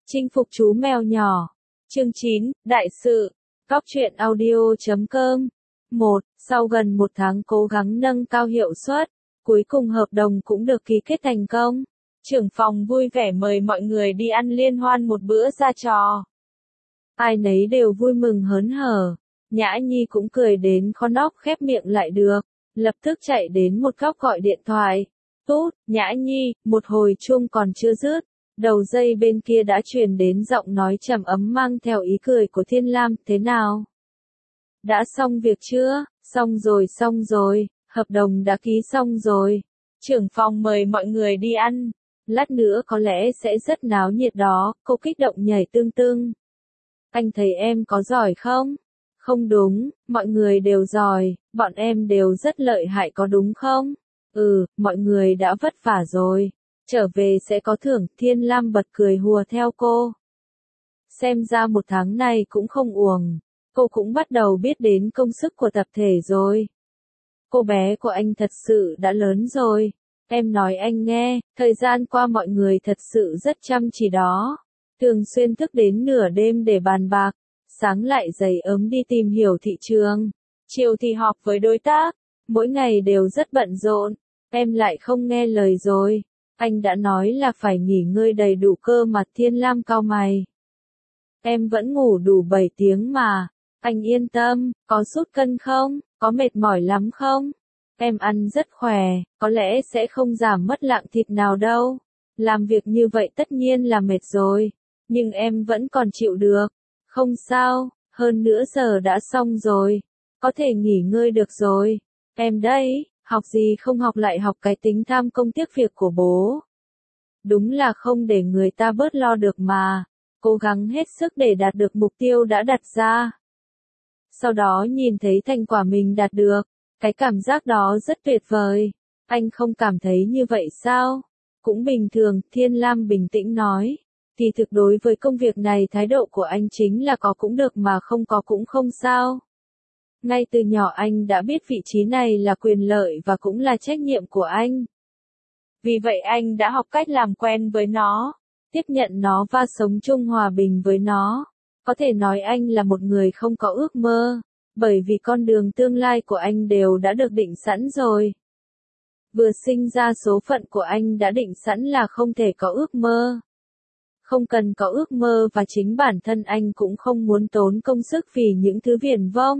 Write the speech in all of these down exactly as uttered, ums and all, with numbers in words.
Chinh phục chú mèo nhỏ. Chương chín, Đại sự. Góc truyện audio chấm com. một. Sau gần một tháng cố gắng nâng cao hiệu suất, cuối cùng hợp đồng cũng được ký kết thành công. Trưởng phòng vui vẻ mời mọi người đi ăn liên hoan một bữa ra trò. Ai nấy đều vui mừng hớn hở. Nhã Nhi cũng cười đến khó nóc khép miệng lại được, lập tức chạy đến một góc gọi điện thoại. Tút, Nhã Nhi, một hồi chuông còn chưa dứt. Đầu dây bên kia đã truyền đến giọng nói trầm ấm mang theo ý cười của Thiên Lam, thế nào? Đã xong việc chưa? Xong rồi xong rồi, hợp đồng đã ký xong rồi. Trưởng phòng mời mọi người đi ăn. Lát nữa có lẽ sẽ rất náo nhiệt đó, cô kích động nhảy tương tương. Anh thấy em có giỏi không? Không đúng, mọi người đều giỏi, bọn em đều rất lợi hại có đúng không? Ừ, mọi người đã vất vả rồi. Trở về sẽ có thưởng, Thiên Lam bật cười hùa theo cô. Xem ra một tháng này cũng không uổng. Cô cũng bắt đầu biết đến công sức của tập thể rồi. Cô bé của anh thật sự đã lớn rồi. Em nói anh nghe, thời gian qua mọi người thật sự rất chăm chỉ đó. Thường xuyên thức đến nửa đêm để bàn bạc. Sáng lại dậy ấm đi tìm hiểu thị trường. Chiều thì họp với đối tác. Mỗi ngày đều rất bận rộn. Em lại không nghe lời rồi. Anh đã nói là phải nghỉ ngơi đầy đủ cơ mà. Thiên Lam cau mày. Em vẫn ngủ đủ bảy tiếng mà. Anh yên tâm, có sút cân không? Có mệt mỏi lắm không? Em ăn rất khỏe, có lẽ sẽ không giảm mất lạng thịt nào đâu. Làm việc như vậy tất nhiên là mệt rồi. Nhưng em vẫn còn chịu được. Không sao, hơn nửa giờ đã xong rồi. Có thể nghỉ ngơi được rồi. Em đây, học gì không học lại học cái tính tham công tiếc việc của bố. Đúng là không để người ta bớt lo được mà. Cố gắng hết sức để đạt được mục tiêu đã đặt ra. Sau đó nhìn thấy thành quả mình đạt được. Cái cảm giác đó rất tuyệt vời. Anh không cảm thấy như vậy sao? Cũng bình thường, Thiên Lam bình tĩnh nói. Thì thực đối với công việc này thái độ của anh chính là có cũng được mà không có cũng không sao. Ngay từ nhỏ anh đã biết vị trí này là quyền lợi và cũng là trách nhiệm của anh. Vì vậy anh đã học cách làm quen với nó, tiếp nhận nó và sống chung hòa bình với nó. Có thể nói anh là một người không có ước mơ, bởi vì con đường tương lai của anh đều đã được định sẵn rồi. Vừa sinh ra số phận của anh đã định sẵn là không thể có ước mơ. Không cần có ước mơ và chính bản thân anh cũng không muốn tốn công sức vì những thứ viển vông.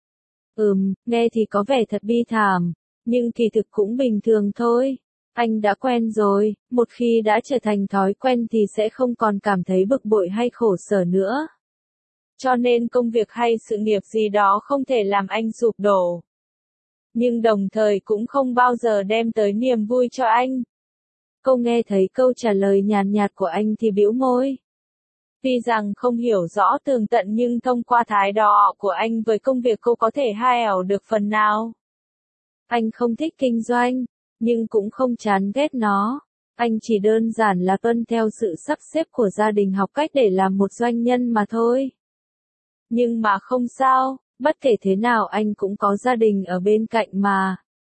Ừm, nghe thì có vẻ thật bi thảm, nhưng kỳ thực cũng bình thường thôi. Anh đã quen rồi, một khi đã trở thành thói quen thì sẽ không còn cảm thấy bực bội hay khổ sở nữa. Cho nên công việc hay sự nghiệp gì đó không thể làm anh sụp đổ. Nhưng đồng thời cũng không bao giờ đem tới niềm vui cho anh. Cô nghe thấy câu trả lời nhàn nhạt của anh thì bĩu môi. Tuy rằng không hiểu rõ tường tận nhưng thông qua thái độ của anh với công việc cô có thể hai ảo được phần nào. Anh không thích kinh doanh, nhưng cũng không chán ghét nó. Anh chỉ đơn giản là tuân theo sự sắp xếp của gia đình học cách để làm một doanh nhân mà thôi. Nhưng mà không sao, bất kể thế nào anh cũng có gia đình ở bên cạnh mà.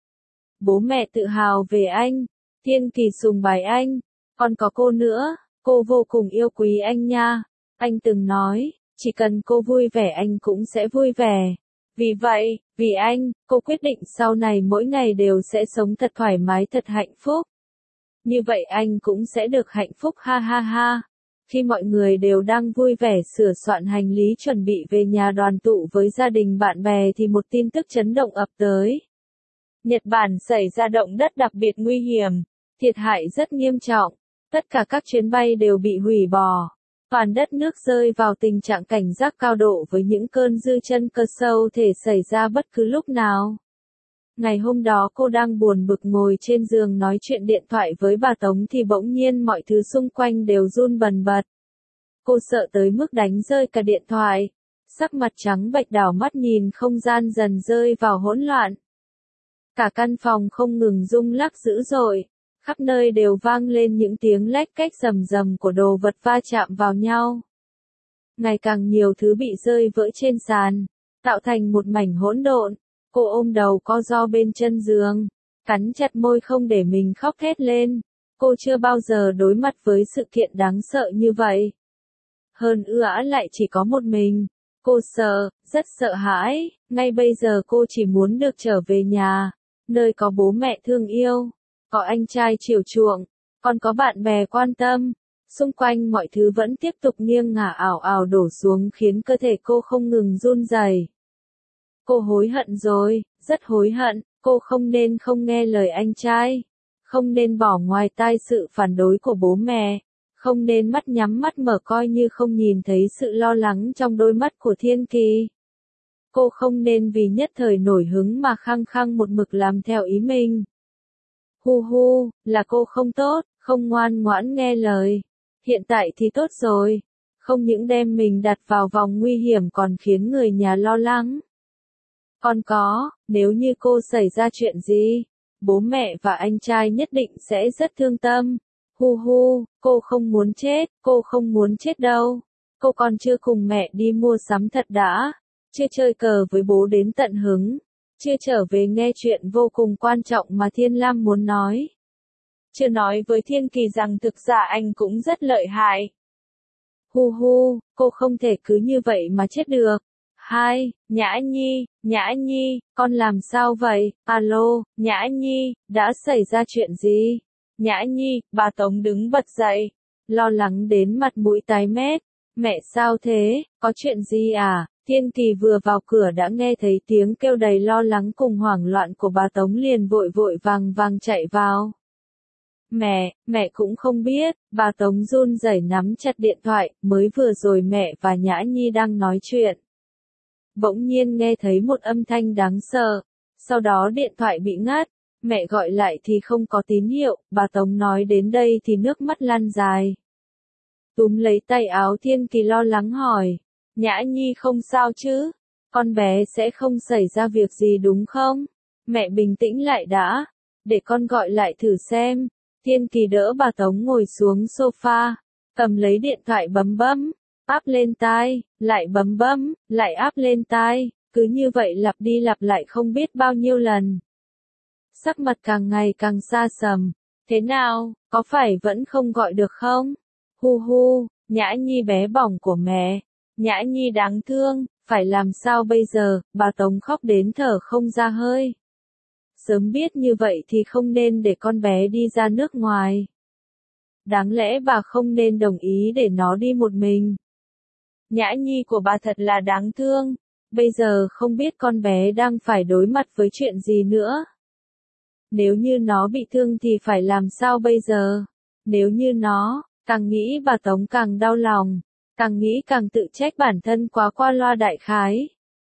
Bố mẹ tự hào về anh, Thiên Kỳ sùng bái anh, còn có cô nữa, cô vô cùng yêu quý anh nha. Anh từng nói, chỉ cần cô vui vẻ anh cũng sẽ vui vẻ. Vì vậy, vì anh, cô quyết định sau này mỗi ngày đều sẽ sống thật thoải mái thật hạnh phúc. Như vậy anh cũng sẽ được hạnh phúc ha ha ha. Khi mọi người đều đang vui vẻ sửa soạn hành lý chuẩn bị về nhà đoàn tụ với gia đình bạn bè thì một tin tức chấn động ập tới. Nhật Bản xảy ra động đất đặc biệt nguy hiểm, thiệt hại rất nghiêm trọng, tất cả các chuyến bay đều bị hủy bỏ. Toàn đất nước rơi vào tình trạng cảnh giác cao độ với những cơn dư chân cơ sâu thể xảy ra bất cứ lúc nào. Ngày hôm đó cô đang buồn bực ngồi trên giường nói chuyện điện thoại với bà Tống thì bỗng nhiên mọi thứ xung quanh đều run bần bật. Cô sợ tới mức đánh rơi cả điện thoại. Sắc mặt trắng bệch đảo mắt nhìn không gian dần rơi vào hỗn loạn. Cả căn phòng không ngừng rung lắc dữ dội. Khắp nơi đều vang lên những tiếng lách cách rầm rầm của đồ vật va chạm vào nhau. Ngày càng nhiều thứ bị rơi vỡ trên sàn, tạo thành một mảnh hỗn độn. Cô ôm đầu co ro bên chân giường, cắn chặt môi không để mình khóc thét lên. Cô chưa bao giờ đối mặt với sự kiện đáng sợ như vậy. Hơn nữa lại chỉ có một mình. Cô sợ, rất sợ hãi, ngay bây giờ cô chỉ muốn được trở về nhà, nơi có bố mẹ thương yêu, có anh trai chiều chuộng, còn có bạn bè quan tâm. Xung quanh mọi thứ vẫn tiếp tục nghiêng ngả ảo ảo đổ xuống khiến cơ thể cô không ngừng run rẩy. Cô hối hận rồi, rất hối hận, cô không nên không nghe lời anh trai, không nên bỏ ngoài tai sự phản đối của bố mẹ, không nên mắt nhắm mắt mở coi như không nhìn thấy sự lo lắng trong đôi mắt của Thiên Kỳ. Cô không nên vì nhất thời nổi hứng mà khăng khăng một mực làm theo ý mình. Hu hu, là cô không tốt, không ngoan ngoãn nghe lời. Hiện tại thì tốt rồi, không những đem mình đặt vào vòng nguy hiểm còn khiến người nhà lo lắng. Còn có, nếu như cô xảy ra chuyện gì, bố mẹ và anh trai nhất định sẽ rất thương tâm. Hu hu, cô không muốn chết, cô không muốn chết đâu. Cô còn chưa cùng mẹ đi mua sắm thật đã, chưa chơi cờ với bố đến tận hứng, chưa trở về nghe chuyện vô cùng quan trọng mà Thiên Lam muốn nói. Chưa nói với Thiên Kỳ rằng thực ra anh cũng rất lợi hại. Hu hu, cô không thể cứ như vậy mà chết được. Hai, Nhã Nhi, Nhã Nhi, con làm sao vậy? Alo, Nhã Nhi, đã xảy ra chuyện gì? Nhã Nhi, bà Tống đứng bật dậy, lo lắng đến mặt mũi tái mét. Mẹ sao thế, có chuyện gì à? Thiên Kỳ vừa vào cửa đã nghe thấy tiếng kêu đầy lo lắng cùng hoảng loạn của bà Tống liền vội vội vàng vàng chạy vào. Mẹ, mẹ cũng không biết, bà Tống run rẩy nắm chặt điện thoại, mới vừa rồi mẹ và Nhã Nhi đang nói chuyện. Bỗng nhiên nghe thấy một âm thanh đáng sợ, sau đó điện thoại bị ngắt, mẹ gọi lại thì không có tín hiệu, bà Tống nói đến đây thì nước mắt lăn dài. Túm lấy tay áo Thiên Kỳ lo lắng hỏi, Nhã Nhi không sao chứ, con bé sẽ không xảy ra việc gì đúng không? Mẹ bình tĩnh lại đã, để con gọi lại thử xem. Thiên Kỳ đỡ bà Tống ngồi xuống sofa, cầm lấy điện thoại bấm bấm, áp lên tai, lại bấm bấm, lại áp lên tai, cứ như vậy lặp đi lặp lại không biết bao nhiêu lần. Sắc mặt càng ngày càng xa sầm, thế nào, có phải vẫn không gọi được không? Hu hu, Nhã Nhi bé bỏng của mẹ, Nhã Nhi đáng thương, phải làm sao bây giờ? Bà Tống khóc đến thở không ra hơi. Sớm biết như vậy thì không nên để con bé đi ra nước ngoài. Đáng lẽ bà không nên đồng ý để nó đi một mình. Nhã Nhi của bà thật là đáng thương, bây giờ không biết con bé đang phải đối mặt với chuyện gì nữa. Nếu như nó bị thương thì phải làm sao bây giờ? Nếu như nó, càng nghĩ bà Tống càng đau lòng, càng nghĩ càng tự trách bản thân quá qua loa đại khái.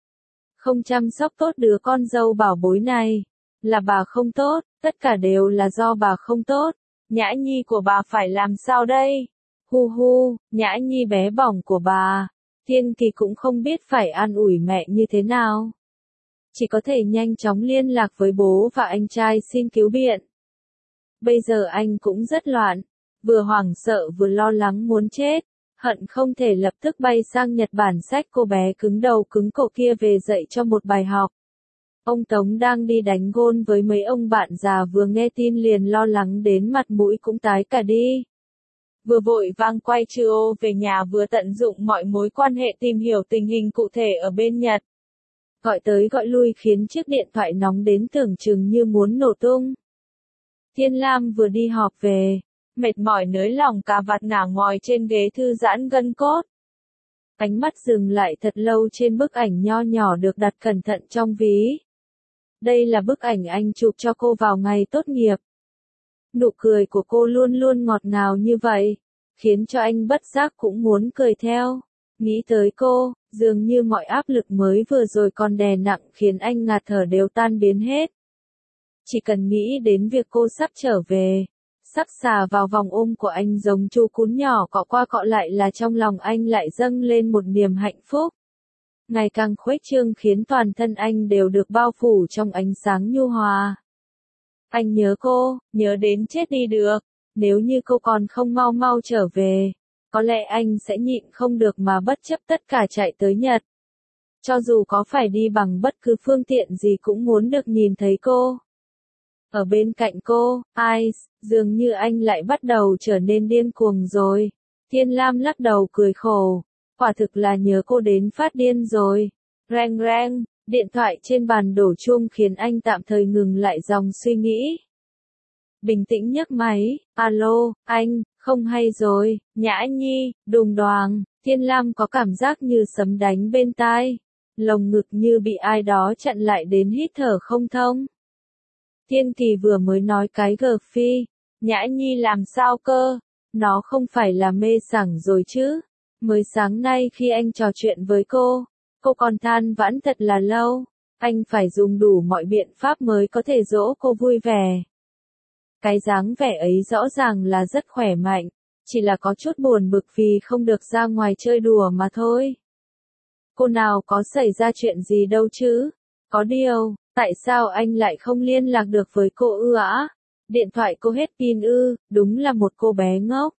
Không chăm sóc tốt đứa con dâu bảo bối này, là bà không tốt, tất cả đều là do bà không tốt. Nhã Nhi của bà phải làm sao đây? Hu hu, Nhã Nhi bé bỏng của bà. Thiên Kỳ cũng không biết phải an ủi mẹ như thế nào. Chỉ có thể nhanh chóng liên lạc với bố và anh trai xin cứu viện. Bây giờ anh cũng rất loạn, vừa hoảng sợ vừa lo lắng muốn chết, hận không thể lập tức bay sang Nhật Bản xách cô bé cứng đầu cứng cổ kia về dạy cho một bài học. Ông Tống đang đi đánh gôn với mấy ông bạn già vừa nghe tin liền lo lắng đến mặt mũi cũng tái cả đi. Vừa vội vàng quay chư ô về nhà vừa tận dụng mọi mối quan hệ tìm hiểu tình hình cụ thể ở bên Nhật. Gọi tới gọi lui khiến chiếc điện thoại nóng đến tưởng chừng như muốn nổ tung. Thiên Lam vừa đi họp về, mệt mỏi nới lòng cà vạt ngả ngồi trên ghế thư giãn gân cốt. Ánh mắt dừng lại thật lâu trên bức ảnh nho nhỏ được đặt cẩn thận trong ví. Đây là bức ảnh anh chụp cho cô vào ngày tốt nghiệp. Nụ cười của cô luôn luôn ngọt ngào như vậy, khiến cho anh bất giác cũng muốn cười theo. Nghĩ tới cô, dường như mọi áp lực mới vừa rồi còn đè nặng khiến anh ngạt thở đều tan biến hết. Chỉ cần nghĩ đến việc cô sắp trở về, sắp xà vào vòng ôm của anh giống chú cún nhỏ cọ qua cọ lại là trong lòng anh lại dâng lên một niềm hạnh phúc. Ngày càng khuếch trương khiến toàn thân anh đều được bao phủ trong ánh sáng nhu hòa. Anh nhớ cô, nhớ đến chết đi được, nếu như cô còn không mau mau trở về, có lẽ anh sẽ nhịn không được mà bất chấp tất cả chạy tới Nhật. Cho dù có phải đi bằng bất cứ phương tiện gì cũng muốn được nhìn thấy cô. Ở bên cạnh cô, Ice, dường như anh lại bắt đầu trở nên điên cuồng rồi. Thiên Lam lắc đầu cười khổ. Quả thực là nhớ cô đến phát điên rồi. Reng reng, điện thoại trên bàn đổ chuông khiến anh tạm thời ngừng lại dòng suy nghĩ. Bình tĩnh nhấc máy, alo, anh, không hay rồi, Nhã Nhi, đùng đoàng, Thiên Lam có cảm giác như sấm đánh bên tai. Lồng ngực như bị ai đó chặn lại đến hít thở không thông. Thiên Kỳ vừa mới nói cái gờ phi, Nhã Nhi làm sao cơ, nó không phải là mê sảng rồi chứ. Mới sáng nay khi anh trò chuyện với cô, cô còn than vãn thật là lâu, anh phải dùng đủ mọi biện pháp mới có thể dỗ cô vui vẻ. Cái dáng vẻ ấy rõ ràng là rất khỏe mạnh, chỉ là có chút buồn bực vì không được ra ngoài chơi đùa mà thôi. Cô nào có xảy ra chuyện gì đâu chứ? Có điều, tại sao anh lại không liên lạc được với cô ư ạ? Điện thoại cô hết pin ư, đúng là một cô bé ngốc.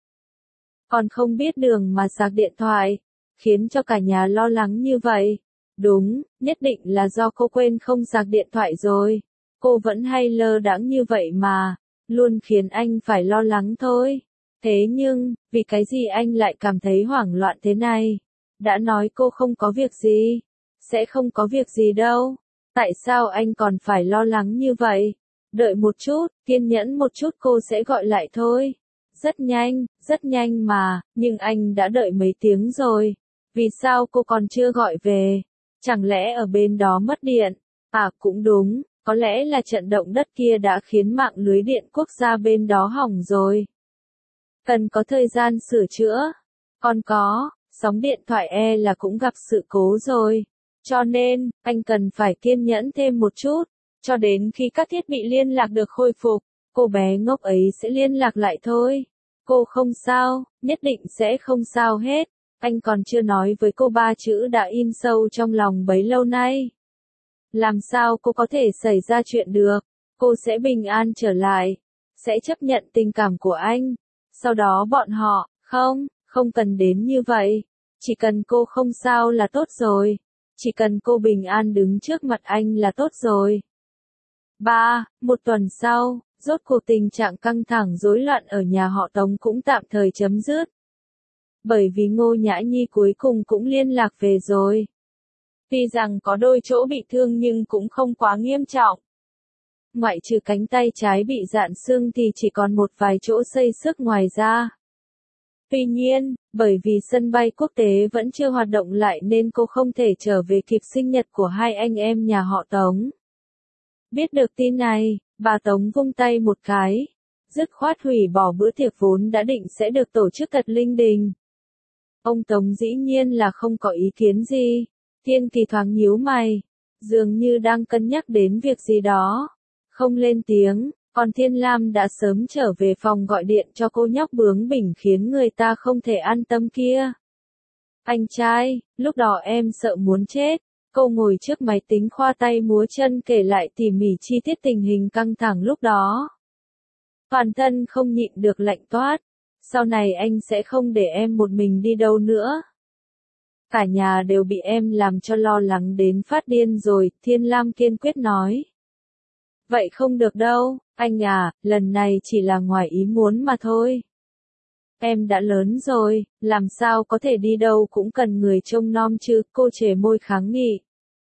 Còn không biết đường mà sạc điện thoại, khiến cho cả nhà lo lắng như vậy. Đúng, nhất định là do cô quên không sạc điện thoại rồi. Cô vẫn hay lơ đãng như vậy mà, luôn khiến anh phải lo lắng thôi. Thế nhưng, vì cái gì anh lại cảm thấy hoảng loạn thế này? Đã nói cô không có việc gì, sẽ không có việc gì đâu. Tại sao anh còn phải lo lắng như vậy? Đợi một chút, kiên nhẫn một chút cô sẽ gọi lại thôi. Rất nhanh, rất nhanh mà, nhưng anh đã đợi mấy tiếng rồi. Vì sao cô còn chưa gọi về? Chẳng lẽ ở bên đó mất điện? À cũng đúng, có lẽ là trận động đất kia đã khiến mạng lưới điện quốc gia bên đó hỏng rồi. Cần có thời gian sửa chữa. Còn có, sóng điện thoại e là cũng gặp sự cố rồi. Cho nên, anh cần phải kiên nhẫn thêm một chút, cho đến khi các thiết bị liên lạc được khôi phục, cô bé ngốc ấy sẽ liên lạc lại thôi. Cô không sao, nhất định sẽ không sao hết. Anh còn chưa nói với cô ba chữ đã in sâu trong lòng bấy lâu nay. Làm sao cô có thể xảy ra chuyện được? Cô sẽ bình an trở lại, sẽ chấp nhận tình cảm của anh. Sau đó bọn họ, không, không cần đến như vậy. Chỉ cần cô không sao là tốt rồi. Chỉ cần cô bình an đứng trước mặt anh là tốt rồi. ba. Một tuần sau, rốt cuộc tình trạng căng thẳng rối loạn ở nhà họ Tống cũng tạm thời chấm dứt. Bởi vì Ngô Nhã Nhi cuối cùng cũng liên lạc về rồi. Tuy rằng có đôi chỗ bị thương nhưng cũng không quá nghiêm trọng. Ngoại trừ cánh tay trái bị rạn xương thì chỉ còn một vài chỗ xây xước ngoài ra. Tuy nhiên, bởi vì sân bay quốc tế vẫn chưa hoạt động lại nên cô không thể trở về kịp sinh nhật của hai anh em nhà họ Tống. Biết được tin này, bà Tống vung tay một cái, dứt khoát hủy bỏ bữa tiệc vốn đã định sẽ được tổ chức thật linh đình. Ông Tống dĩ nhiên là không có ý kiến gì. Thiên Kỳ thoáng nhíu mày, dường như đang cân nhắc đến việc gì đó. Không lên tiếng, còn Thiên Lam đã sớm trở về phòng gọi điện cho cô nhóc bướng bỉnh khiến người ta không thể an tâm kia. Anh trai, lúc đó em sợ muốn chết. Cô ngồi trước máy tính khoa tay múa chân kể lại tỉ mỉ chi tiết tình hình căng thẳng lúc đó. Toàn thân không nhịn được lạnh toát. Sau này anh sẽ không để em một mình đi đâu nữa. Cả nhà đều bị em làm cho lo lắng đến phát điên rồi, Thiên Lam kiên quyết nói. Vậy không được đâu, anh à, lần này chỉ là ngoài ý muốn mà thôi. Em đã lớn rồi, làm sao có thể đi đâu cũng cần người trông nom chứ, cô chề môi kháng nghị.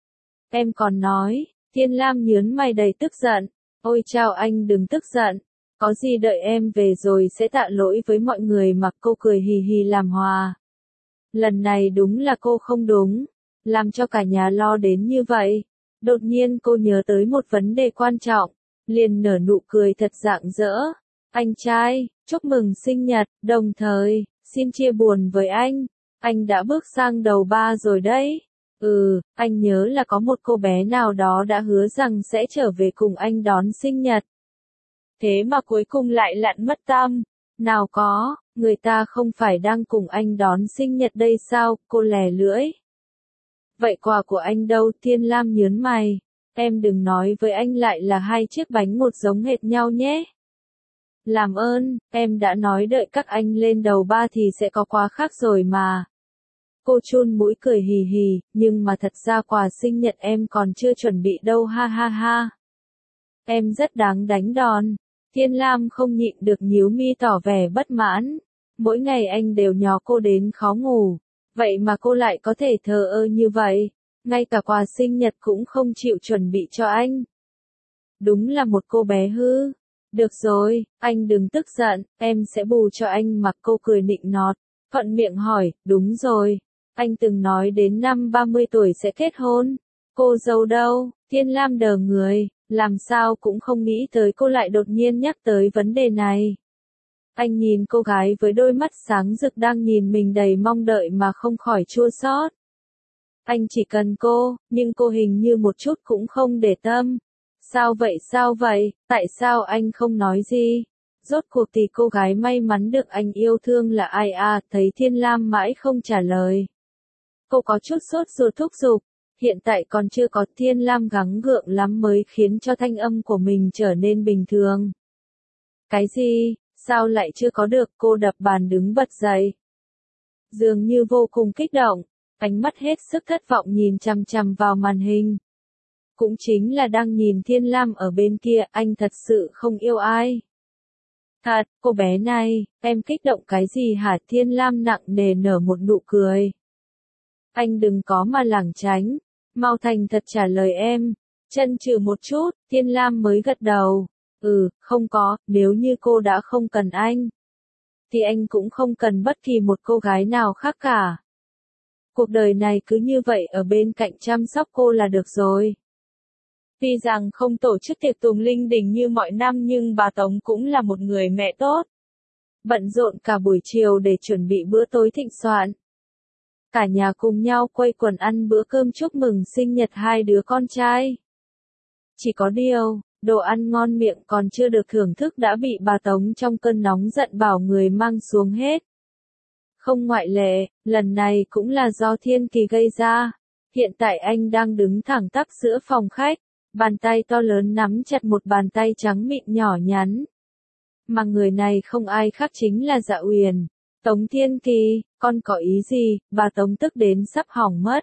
Em còn nói, Thiên Lam nhớn mày đầy tức giận, ôi chao anh đừng tức giận, có gì đợi em về rồi sẽ tạ lỗi với mọi người mà. Cô cười hì hì làm hòa. Lần này đúng là cô không đúng, làm cho cả nhà lo đến như vậy. Đột nhiên cô nhớ tới một vấn đề quan trọng, liền nở nụ cười thật rạng rỡ. Anh trai, chúc mừng sinh nhật, đồng thời, xin chia buồn với anh, anh đã bước sang đầu ba rồi đấy. Ừ, anh nhớ là có một cô bé nào đó đã hứa rằng sẽ trở về cùng anh đón sinh nhật. Thế mà cuối cùng lại lặn mất tăm. Nào có, người ta không phải đang cùng anh đón sinh nhật đây sao, cô lè lưỡi. Vậy quà của anh đâu? Thiên Lam nhớn mày. Em đừng nói với anh lại là hai chiếc bánh ngọt giống hệt nhau nhé. Làm ơn, em đã nói đợi các anh lên đầu ba thì sẽ có quà khác rồi mà. Cô chun mũi cười hì hì, nhưng mà thật ra quà sinh nhật em còn chưa chuẩn bị đâu ha ha ha. Em rất đáng đánh đòn. Thiên Lam không nhịn được nhíu mi tỏ vẻ bất mãn. Mỗi ngày anh đều nhó cô đến khó ngủ. Vậy mà cô lại có thể thờ ơ như vậy. Ngay cả quà sinh nhật cũng không chịu chuẩn bị cho anh. Đúng là một cô bé hư. Được rồi, anh đừng tức giận, em sẽ bù cho anh mà. Cô cười nịnh nọt. Thuận miệng hỏi, đúng rồi. Anh từng nói đến năm ba mươi tuổi sẽ kết hôn. Cô dâu đâu? Thiên Lam đờ người, làm sao cũng không nghĩ tới cô lại đột nhiên nhắc tới vấn đề này. Anh nhìn cô gái với đôi mắt sáng rực đang nhìn mình đầy mong đợi mà không khỏi chua xót. Anh chỉ cần cô, nhưng cô hình như một chút cũng không để tâm. Sao vậy sao vậy, tại sao anh không nói gì? Rốt cuộc thì cô gái may mắn được anh yêu thương là ai à? Thấy Thiên Lam mãi không trả lời. Cô có chút sốt ruột thúc giục. Hiện tại còn chưa có. Thiên Lam gắng gượng lắm mới khiến cho thanh âm của mình trở nên bình thường. Cái gì? Sao lại chưa có được? Cô đập bàn đứng bật dậy. Dường như vô cùng kích động, ánh mắt hết sức thất vọng nhìn chằm chằm vào màn hình. Cũng chính là đang nhìn Thiên Lam ở bên kia, anh thật sự không yêu ai. Thật, cô bé này, em kích động cái gì hả? Thiên Lam nặng nề nở một nụ cười. Anh đừng có mà lảng tránh, mau thành thật trả lời em. Chân trừ một chút, Thiên Lam mới gật đầu. Ừ, không có, nếu như cô đã không cần anh, thì anh cũng không cần bất kỳ một cô gái nào khác cả. Cuộc đời này cứ như vậy ở bên cạnh chăm sóc cô là được rồi. Tuy rằng không tổ chức tiệc tùng linh đình như mọi năm nhưng bà Tống cũng là một người mẹ tốt. Bận rộn cả buổi chiều để chuẩn bị bữa tối thịnh soạn. Cả nhà cùng nhau quây quần ăn bữa cơm chúc mừng sinh nhật hai đứa con trai. Chỉ có điều, đồ ăn ngon miệng còn chưa được thưởng thức đã bị bà Tống trong cơn nóng giận bảo người mang xuống hết. Không ngoại lệ, lần này cũng là do Thiên Kỳ gây ra. Hiện tại anh đang đứng thẳng tắp giữa phòng khách, bàn tay to lớn nắm chặt một bàn tay trắng mịn nhỏ nhắn. Mà người này không ai khác chính là Dạ Uyển. Tống Thiên Kỳ, con có ý gì? Bà Tống tức đến sắp hỏng mất.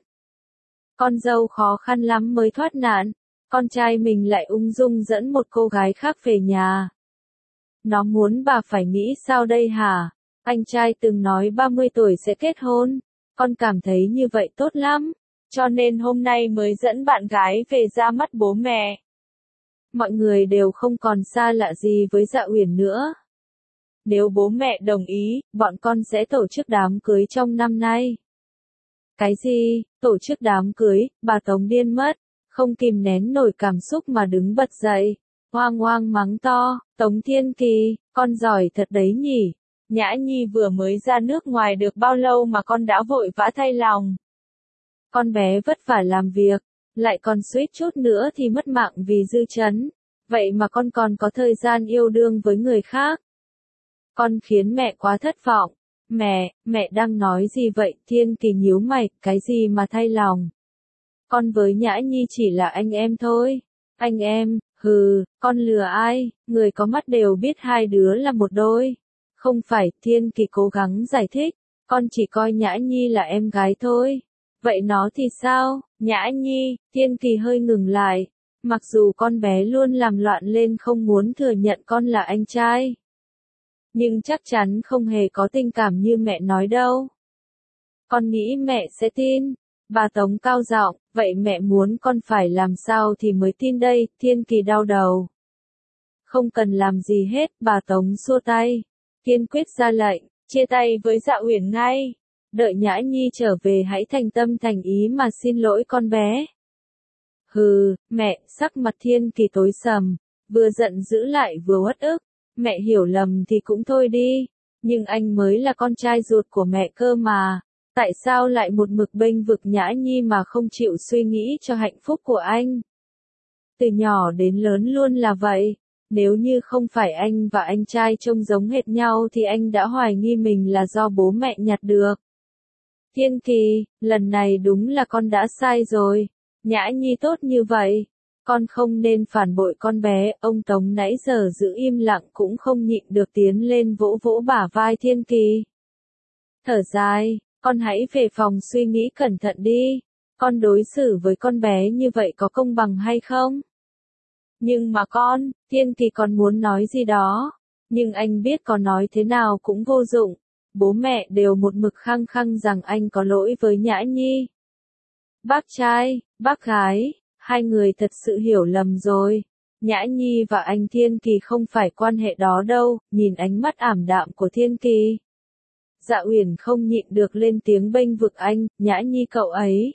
Con dâu khó khăn lắm mới thoát nạn, con trai mình lại ung dung dẫn một cô gái khác về nhà. Nó muốn bà phải nghĩ sao đây hả? Anh trai từng nói ba mươi tuổi sẽ kết hôn, con cảm thấy như vậy tốt lắm, cho nên hôm nay mới dẫn bạn gái về ra mắt bố mẹ. Mọi người đều không còn xa lạ gì với Dạ Uyển nữa. Nếu bố mẹ đồng ý, bọn con sẽ tổ chức đám cưới trong năm nay. Cái gì? Tổ chức đám cưới? Bà Tống điên mất, không kìm nén nổi cảm xúc mà đứng bật dậy, hoang hoang mắng to, Tống Thiên Kỳ, con giỏi thật đấy nhỉ. Nhã Nhi vừa mới ra nước ngoài được bao lâu mà con đã vội vã thay lòng. Con bé vất vả làm việc, lại còn suýt chút nữa thì mất mạng vì dư chấn. Vậy mà con còn có thời gian yêu đương với người khác. Con khiến mẹ quá thất vọng. Mẹ, mẹ đang nói gì vậy? Thiên Kỳ nhíu mày, cái gì mà thay lòng? Con với Nhã Nhi chỉ là anh em thôi. Anh em, hừ, con lừa ai? Người có mắt đều biết hai đứa là một đôi. Không phải, Thiên Kỳ cố gắng giải thích. Con chỉ coi Nhã Nhi là em gái thôi. Vậy nó thì sao? Nhã Nhi, Thiên Kỳ hơi ngừng lại. Mặc dù con bé luôn làm loạn lên không muốn thừa nhận con là anh trai. Nhưng chắc chắn không hề có tình cảm như mẹ nói đâu. Con nghĩ mẹ sẽ tin. Bà Tống cao giọng, vậy mẹ muốn con phải làm sao thì mới tin đây? Thiên Kỳ đau đầu. Không cần làm gì hết, bà Tống xua tay. Kiên quyết ra lệnh, chia tay với Dạ Uyển ngay. Đợi Nhã Nhi trở về hãy thành tâm thành ý mà xin lỗi con bé. Hừ, mẹ, sắc mặt Thiên Kỳ tối sầm, vừa giận dữ lại vừa uất ức. Mẹ hiểu lầm thì cũng thôi đi, nhưng anh mới là con trai ruột của mẹ cơ mà. Tại sao lại một mực bênh vực Nhã Nhi mà không chịu suy nghĩ cho hạnh phúc của anh? Từ nhỏ đến lớn luôn là vậy. Nếu như không phải anh và anh trai trông giống hệt nhau thì anh đã hoài nghi mình là do bố mẹ nhặt được. Thiên Kỳ, lần này đúng là con đã sai rồi. Nhã Nhi tốt như vậy. Con không nên phản bội con bé. Ông Tống nãy giờ giữ im lặng cũng không nhịn được tiến lên vỗ vỗ bả vai Thiên Kỳ. Thở dài, con hãy về phòng suy nghĩ cẩn thận đi. Con đối xử với con bé như vậy có công bằng hay không? Nhưng mà con, Thiên Kỳ còn muốn nói gì đó. Nhưng anh biết có nói thế nào cũng vô dụng. bố mẹ đều một mực khăng khăng rằng anh có lỗi với Nhã Nhi. Bác trai, bác gái, hai người thật sự hiểu lầm rồi. Nhã Nhi và anh Thiên Kỳ không phải quan hệ đó đâu, nhìn ánh mắt ảm đạm của Thiên Kỳ. Dạ Uyển không nhịn được lên tiếng bênh vực anh, Nhã Nhi cậu ấy.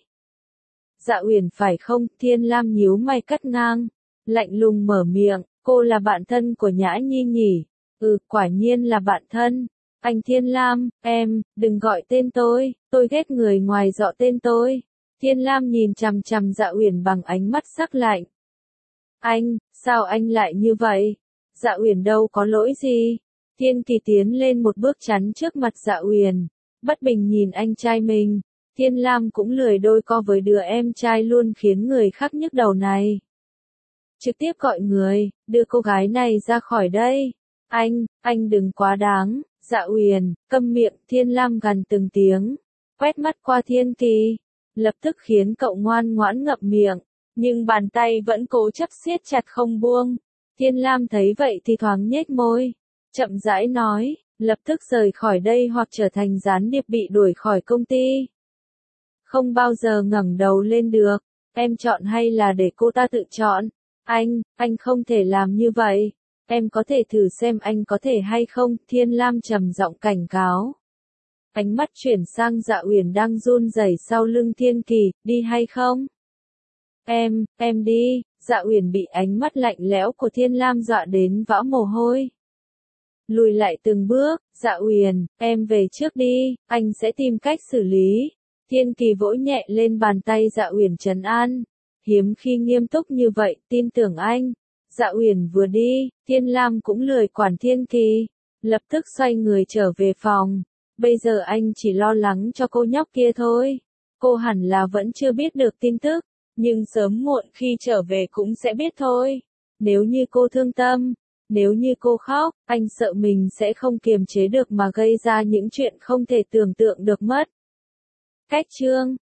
Dạ Uyển phải không, Thiên Lam nhíu mày cắt ngang, lạnh lùng mở miệng, cô là bạn thân của Nhã Nhi nhỉ? Ừ, quả nhiên là bạn thân. Anh Thiên Lam, em, đừng gọi tên tôi, tôi ghét người ngoài dọ tên tôi. Thiên Lam nhìn chằm chằm Dạ Uyển bằng ánh mắt sắc lạnh. Anh, sao anh lại như vậy? Dạ Uyển đâu có lỗi gì. Thiên Kỳ tiến lên một bước chắn trước mặt Dạ Uyển, bất bình nhìn anh trai mình. Thiên Lam cũng lười đôi co với đứa em trai luôn khiến người khác nhức đầu này. Trực tiếp gọi người, đưa cô gái này ra khỏi đây. Anh, anh đừng quá đáng. Dạ Uyển, câm miệng. Thiên Lam gằn từng tiếng, quét mắt qua Thiên Kỳ, lập tức khiến cậu ngoan ngoãn ngậm miệng, nhưng bàn tay vẫn cố chấp siết chặt không buông. Thiên Lam thấy vậy thì thoáng nhếch môi, chậm rãi nói, lập tức rời khỏi đây hoặc trở thành gián điệp bị đuổi khỏi công ty. Không bao giờ ngẩng đầu lên được, em chọn hay là để cô ta tự chọn? Anh, anh không thể làm như vậy. Em có thể thử xem anh có thể hay không, Thiên Lam trầm giọng cảnh cáo. Ánh mắt chuyển sang Dạ Uyển đang run rẩy sau lưng Thiên Kỳ, đi hay không? Em, em đi. Dạ Uyển bị ánh mắt lạnh lẽo của Thiên Lam dọa đến vã mồ hôi. Lùi lại từng bước, Dạ Uyển, em về trước đi, anh sẽ tìm cách xử lý. Thiên Kỳ vỗ nhẹ lên bàn tay Dạ Uyển trấn an. Hiếm khi nghiêm túc như vậy, tin tưởng anh. Dạ Uyển vừa đi, Thiên Lam cũng lười quản Thiên Kỳ, lập tức xoay người trở về phòng. Bây giờ anh chỉ lo lắng cho cô nhóc kia thôi. Cô hẳn là vẫn chưa biết được tin tức, nhưng sớm muộn khi trở về cũng sẽ biết thôi. Nếu như cô thương tâm, nếu như cô khóc, anh sợ mình sẽ không kiềm chế được mà gây ra những chuyện không thể tưởng tượng được mất. Cách chương